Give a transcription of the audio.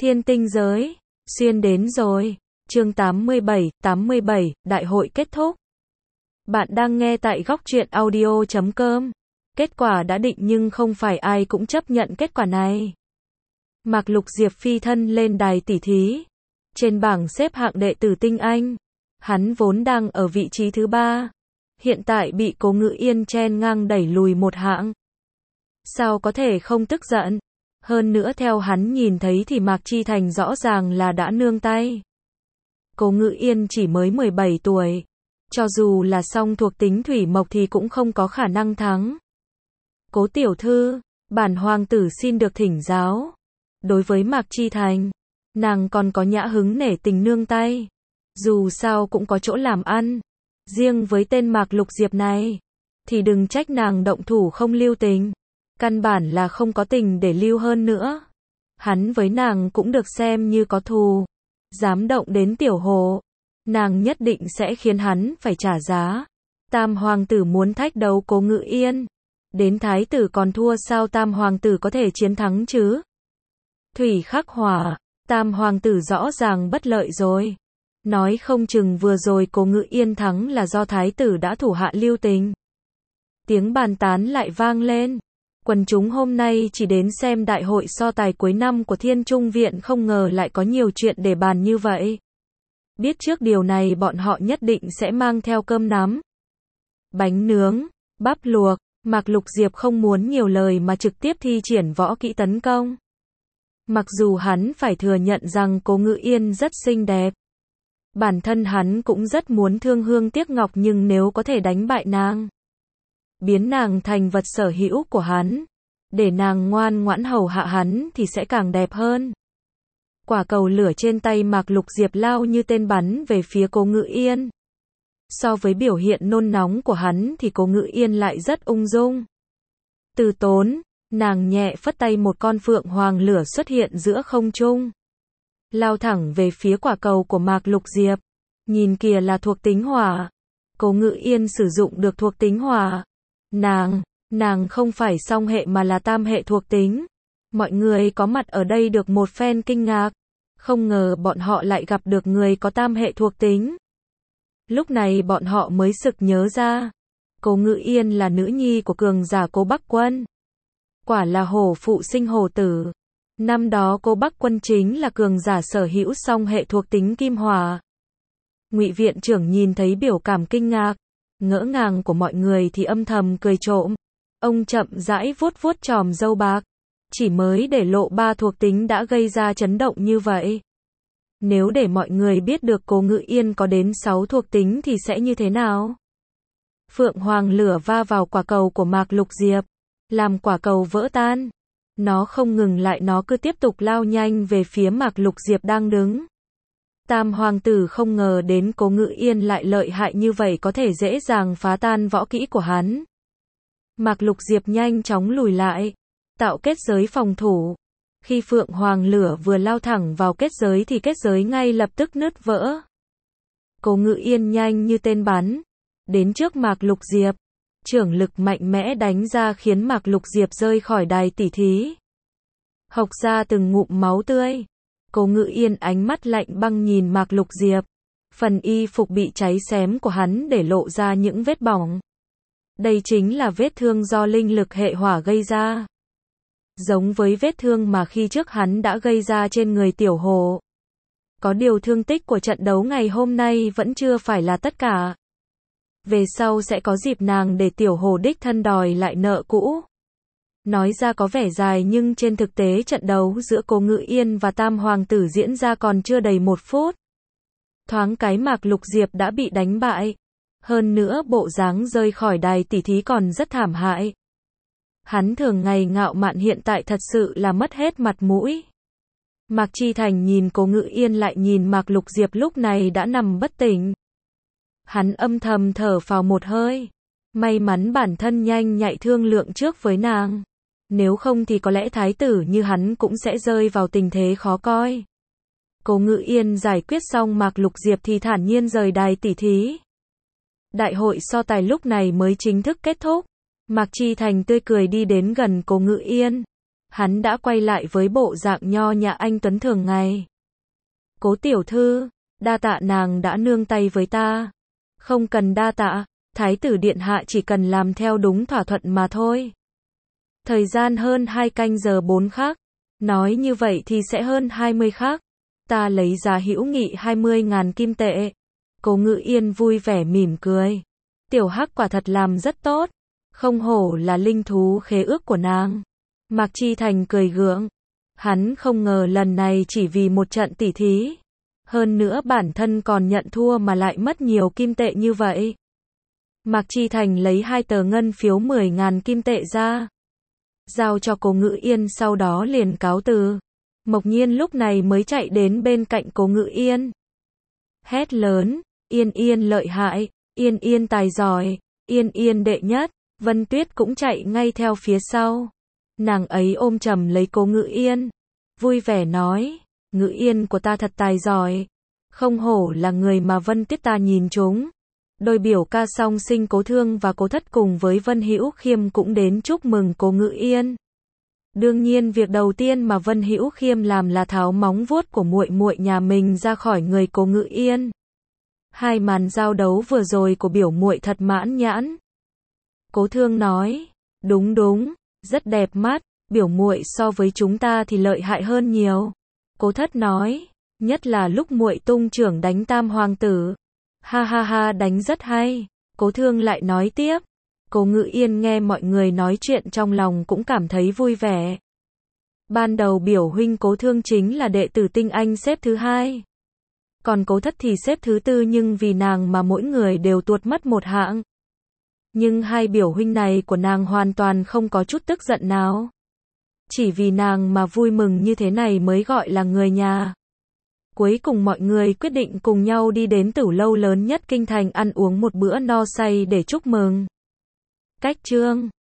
Thiên tinh giới, xuyên đến rồi. Chương 87, đại hội kết thúc. Bạn đang nghe tại góc truyện audio.com. Kết quả đã định nhưng không phải ai cũng chấp nhận kết quả này. Mạc Lục Diệp phi thân lên đài tỉ thí. Trên bảng xếp hạng đệ tử tinh anh, hắn vốn đang ở vị trí thứ 3. Hiện tại bị Cố Ngự Yên chen ngang đẩy lùi một hạng. Sao có thể không tức giận? Hơn nữa theo hắn nhìn thấy thì Mạc Chi Thành rõ ràng là đã nương tay. Cố Ngự Yên chỉ mới 17 tuổi. Cho dù là song thuộc tính thủy mộc thì cũng không có khả năng thắng. Cố tiểu thư, bản hoàng tử xin được thỉnh giáo. Đối với Mạc Chi Thành, nàng còn có nhã hứng nể tình nương tay. Dù sao cũng có chỗ làm ăn. Riêng với tên Mạc Lục Diệp này, thì đừng trách nàng động thủ không lưu tình. Căn bản là không có tình để lưu hơn nữa. Hắn với nàng cũng được xem như có thù. Dám động đến tiểu hồ, nàng nhất định sẽ khiến hắn phải trả giá. Tam hoàng tử muốn thách đấu Cố Ngự Yên. Đến thái tử còn thua sao tam hoàng tử có thể chiến thắng chứ? Thủy khắc hỏa, tam hoàng tử rõ ràng bất lợi rồi. Nói không chừng vừa rồi Cố Ngự Yên thắng là do thái tử đã thủ hạ lưu tình. Tiếng bàn tán lại vang lên. Quần chúng hôm nay chỉ đến xem đại hội so tài cuối năm của Thiên Trung Viện không ngờ lại có nhiều chuyện để bàn như vậy. Biết trước điều này bọn họ nhất định sẽ mang theo cơm nắm, bánh nướng, bắp luộc. Mạc Lục Diệp không muốn nhiều lời mà trực tiếp thi triển võ kỹ tấn công. Mặc dù hắn phải thừa nhận rằng Cố Ngự Yên rất xinh đẹp. Bản thân hắn cũng rất muốn thương hương tiếc ngọc nhưng nếu có thể đánh bại nàng, biến nàng thành vật sở hữu của hắn, để nàng ngoan ngoãn hầu hạ hắn thì sẽ càng đẹp hơn. Quả cầu lửa trên tay Mạc Lục Diệp lao như tên bắn về phía Cố Ngự Yên. So với biểu hiện nôn nóng của hắn thì Cố Ngự Yên lại rất ung dung. Từ tốn, nàng nhẹ phất tay một con phượng hoàng lửa xuất hiện giữa không trung. Lao thẳng về phía quả cầu của Mạc Lục Diệp. Nhìn kìa là thuộc tính hỏa. Cố Ngự Yên sử dụng được thuộc tính hỏa. Nàng không phải song hệ mà là tam hệ thuộc tính. Mọi người có mặt ở đây được một phen kinh ngạc. Không ngờ bọn họ lại gặp được người có tam hệ thuộc tính. Lúc này bọn họ mới sực nhớ ra. Cố Ngự Yên là nữ nhi của cường giả Cố Bắc Quân. Quả là hổ phụ sinh hổ tử. Năm đó Cố Bắc Quân chính là cường giả sở hữu song hệ thuộc tính kim hỏa. Ngụy viện trưởng nhìn thấy biểu cảm kinh ngạc, ngỡ ngàng của mọi người thì âm thầm cười trộm. Ông chậm rãi vuốt vuốt chòm râu bạc. Chỉ mới để lộ 3 thuộc tính đã gây ra chấn động như vậy. Nếu để mọi người biết được Cố Ngự Yên có đến 6 thuộc tính thì sẽ như thế nào? Phượng hoàng lửa va vào quả cầu của Mạc Lục Diệp, làm quả cầu vỡ tan. Nó không ngừng lại, nó cứ tiếp tục lao nhanh về phía Mạc Lục Diệp đang đứng. Tam hoàng tử không ngờ đến Cố Ngự Yên lại lợi hại như vậy, có thể dễ dàng phá tan võ kỹ của hắn. Mạc Lục Diệp nhanh chóng lùi lại, tạo kết giới phòng thủ. Khi Phượng hoàng lửa vừa lao thẳng vào kết giới thì kết giới ngay lập tức nứt vỡ. Cố Ngự Yên nhanh như tên bắn đến trước Mạc Lục Diệp, chưởng lực mạnh mẽ đánh ra khiến Mạc Lục Diệp rơi khỏi đài tỉ thí, hộc ra từng ngụm máu tươi. Cố Ngự Yên ánh mắt lạnh băng nhìn Mạc Lục Diệp. Phần y phục bị cháy xém của hắn để lộ ra những vết bỏng. Đây chính là vết thương do linh lực hệ hỏa gây ra. Giống với vết thương mà khi trước hắn đã gây ra trên người tiểu hồ. Có điều thương tích của trận đấu ngày hôm nay vẫn chưa phải là tất cả. Về sau sẽ có dịp nàng để tiểu hồ đích thân đòi lại nợ cũ. Nói ra có vẻ dài nhưng trên thực tế trận đấu giữa Cố Ngự Yên và Tam hoàng tử diễn ra còn chưa đầy 1 phút. Thoáng cái Mạc Lục Diệp đã bị đánh bại. Hơn nữa bộ dáng rơi khỏi đài tỉ thí còn rất thảm hại. Hắn thường ngày ngạo mạn hiện tại thật sự là mất hết mặt mũi. Mạc Chi Thành nhìn Cố Ngự Yên lại nhìn Mạc Lục Diệp lúc này đã nằm bất tỉnh. Hắn âm thầm thở phào một hơi. May mắn bản thân nhanh nhạy thương lượng trước với nàng. Nếu không thì có lẽ thái tử như hắn cũng sẽ rơi vào tình thế khó coi. Cố Ngự Yên giải quyết xong Mạc Lục Diệp thì thản nhiên rời đài tỉ thí. Đại hội so tài lúc này mới chính thức kết thúc. Mạc Chi Thành tươi cười đi đến gần Cố Ngự Yên. hắn đã quay lại với bộ dạng nho nhã anh tuấn thường ngày. Cố tiểu thư, đa tạ nàng đã nương tay với ta. Không cần đa tạ, thái tử điện hạ chỉ cần làm theo đúng thỏa thuận mà thôi. Thời gian hơn 2 canh giờ 4 khắc. Nói như vậy thì sẽ hơn 20 khắc. Ta lấy giá hữu nghị 20.000 kim tệ. Cố Ngự Yên vui vẻ mỉm cười. Tiểu Hắc quả thật làm rất tốt. Không hổ là linh thú khế ước của nàng. Mạc Chi Thành cười gượng. Hắn không ngờ lần này chỉ vì một trận tỉ thí. Hơn nữa bản thân còn nhận thua mà lại mất nhiều kim tệ như vậy. Mạc Chi Thành lấy 2 tờ ngân phiếu 10.000 kim tệ ra. Giao cho Cố Ngự Yên, sau đó liền cáo từ. Mộc Nhiên lúc này mới chạy đến bên cạnh Cố Ngự Yên. Hét lớn, Yên Yên lợi hại, Yên Yên tài giỏi, Yên Yên đệ nhất. Vân Tuyết cũng chạy ngay theo phía sau. Nàng ấy ôm chầm lấy Cố Ngự Yên. Vui vẻ nói, Ngự Yên của ta thật tài giỏi. Không hổ là người mà Vân Tuyết ta nhìn trúng. Đôi biểu ca song sinh Cố Thương và Cố Thất cùng với Vân Hữu Khiêm cũng đến chúc mừng Cố Ngự Yên. Đương nhiên việc đầu tiên mà Vân Hữu Khiêm làm là tháo móng vuốt của muội muội nhà mình ra khỏi người Cố Ngự Yên. Hai màn giao đấu vừa rồi của biểu muội thật mãn nhãn. Cố Thương nói, đúng đúng, rất đẹp mắt, biểu muội so với chúng ta thì lợi hại hơn nhiều. Cố Thất nói, nhất là lúc muội tung trưởng đánh Tam hoàng tử. Ha ha ha, đánh rất hay. Cố Thương lại nói tiếp. Cố Ngự Yên nghe mọi người nói chuyện trong lòng cũng cảm thấy vui vẻ. Ban đầu biểu huynh Cố Thương chính là đệ tử tinh anh xếp thứ 2. Còn Cố Thất thì xếp thứ 4, nhưng vì nàng mà mỗi người đều tuột mất một hạng. Nhưng hai biểu huynh này của nàng hoàn toàn không có chút tức giận nào. Chỉ vì nàng mà vui mừng như thế này mới gọi là người nhà. Cuối cùng mọi người quyết định cùng nhau đi đến tử lâu lớn nhất kinh thành ăn uống một bữa no say để chúc mừng. Cách chương